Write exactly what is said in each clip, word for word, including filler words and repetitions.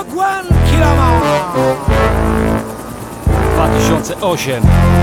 Wagwan Kilama dwa tysiące osiem.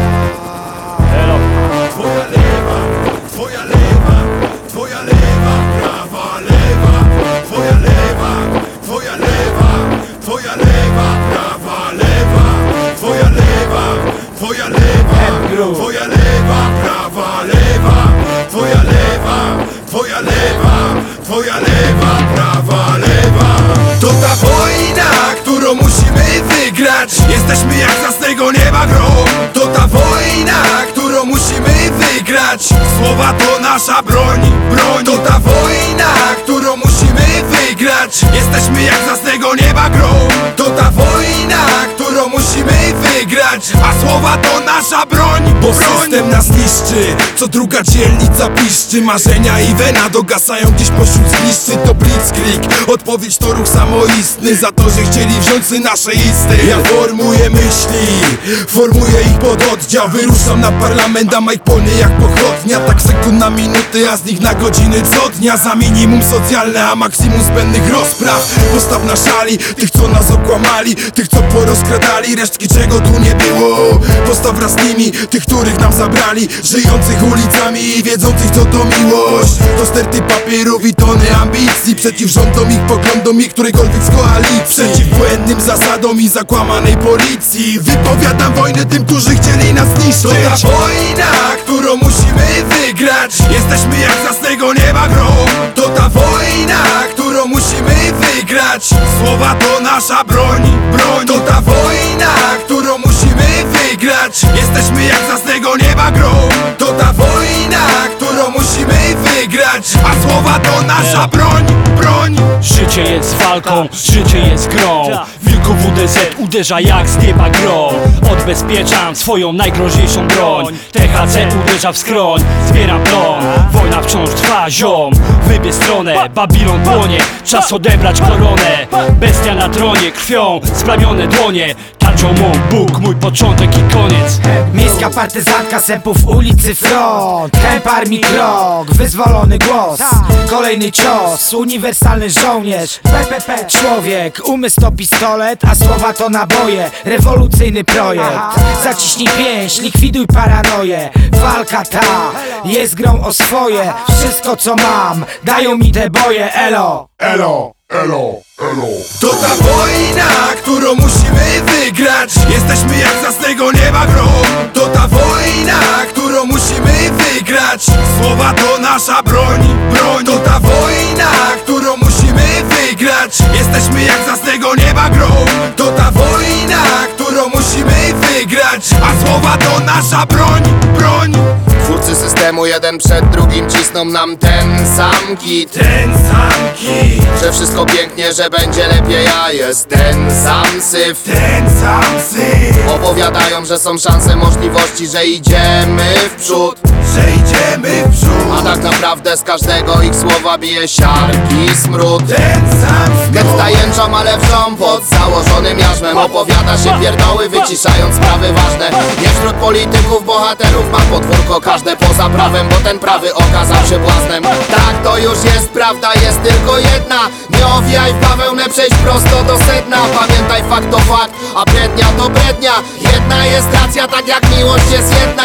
Elo. Twoja lewa, twoja lewa, twoja lewa, prawa lewa, twoja lewa, twoja lewa, twoja lewa, prawa lewa, twoja lewa, twoja lewa, twoja lewa, prawa lewa, twoja lewa, twoja lewa, twoja lewa, prawa lewa. To ta wojna, którą musimy wygrać. Jesteśmy jak z jasnego nieba grom. To ta wojna, którą musimy wygrać. Słowa to nasza broń, broń. To ta wojna, którą musimy wygrać. Jesteśmy jak z jasnego nieba grom. To ta wojna, którą musimy wygrać. A słowa to nasza broń, bo broń. System nas niszczy, co druga dzielnica piszczy. Marzenia i wena dogasają gdzieś pośród zgliszczy. To blitzkrieg, odpowiedź to ruch samoistny. Za to, że chcieli wziąć nasze isty. Ja formuję myśli, formuję ich pod oddział. Wyruszam na parlament, a Mike polny jak pochodnia. Tak sekund na minuty, a z nich na godziny co dnia. Za minimum socjalne, a maksimum zbędnych rozpraw. Postaw na szali tych, co nas okłamali, tych, co porozkradali resztki, czego tu nie było. Postaw wraz z nimi tych, których nam zabrali, żyjących ulicami i wiedzących, co to miłość. To sterty papierów i tony ambicji. Przeciw rządom, ich poglądom i którejkolwiek z koalicji. Przeciw błędnym zasadom i zakłamanej policji. Wypowiadam wojnę tym, którzy chcieli nas zniszczyć. To ta wojna, którą musimy wygrać. Jesteśmy jak z jasnego nieba grom. To ta wojna, którą musimy wygrać. Słowa to nasza broń, broń. To ta wojna, którą musimy wygrać. Jesteśmy jak z jasnego nieba grom. To ta wojna, którą musimy wygrać. A słowa to nasza broń, broń. Życie jest walką, życie jest grą. Wilku W D Z uderza jak z nieba grom. Odbezpieczam swoją najgroźniejszą broń. T H C uderza w skroń, zbieram plon. Wojna wciąż trwa, ziom. Wybierz stronę, Babilon płonie. Czas odebrać koronę. Bestia na tronie, krwią splamione dłonie. Tarczą mą Bóg, mój początek i koniec. Miejska partyzantka, sępów ulicy front. Chęb armii krok, wyzwolony głos. Kolejny cios, uniwersalny żołnierz. P P P człowiek, umysł to pistolet, a słowa to naboje. Rewolucyjny projekt. Zaciśnij pięść, likwiduj paranoję. Walka ta jest grą o swoje. Wszystko co mam, dają mi te boje. Elo, Elo, elo, elo. To ta wojna, którą musimy wygrać. Jesteśmy jak z jasnego nieba grom. To ta wojna, którą musimy wygrać. Słowa to nasza broń, broń. To ta wojna, którą musimy wygrać. Jesteśmy jak z jasnego nieba grom. To ta wojna, którą musimy wygrać. A słowa to nasza broń, broń. Twórcy systemu jeden przed drugim cisną nam ten sam kit. Ten sam kit. Że wszystko pięknie, że będzie lepiej, a jest ten sam syf. Ten sam syf. Opowiadają, że są szanse, możliwości, że idziemy w przód. Że idziemy w przód. A tak naprawdę z każdego ich słowa bije siarki smród. Ten sam smród. Gęsta jęczą, ale wrzą pod założonym jarzmem. Opowiada się pierdoły, wyciszając sprawy ważne. Nie wśród polityków, bohaterów ma podwórko każde poza prawem, bo ten prawy okazał się błaznem. Tak to już jest, prawda jest tylko jedna. Nie owijaj w bawełnę, przejdź prosto do sedna. Pamiętaj, fakt to fakt, a brednia to brednia. Jedna jest racja, tak jak miłość jest jedna.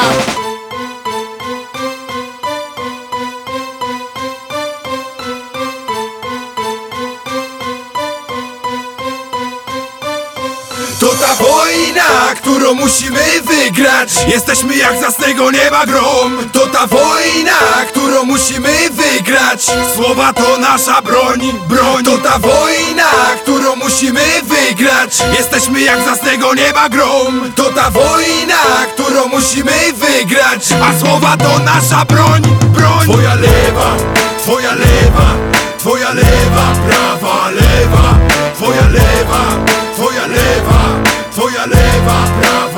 To ta wojna, którą musimy wygrać. Jesteśmy jak z jasnego nieba grom. To ta wojna, którą musimy wygrać. Słowa to nasza broń, broń. To ta wojna, którą musimy wygrać. Jesteśmy jak z jasnego nieba grom. To ta wojna, którą musimy wygrać. A słowa to nasza broń, broń. Twoja lewa, twoja lewa, twoja lewa, prawa lewa. Twoja lewa, twoja lewa, twoja lewa, prawa.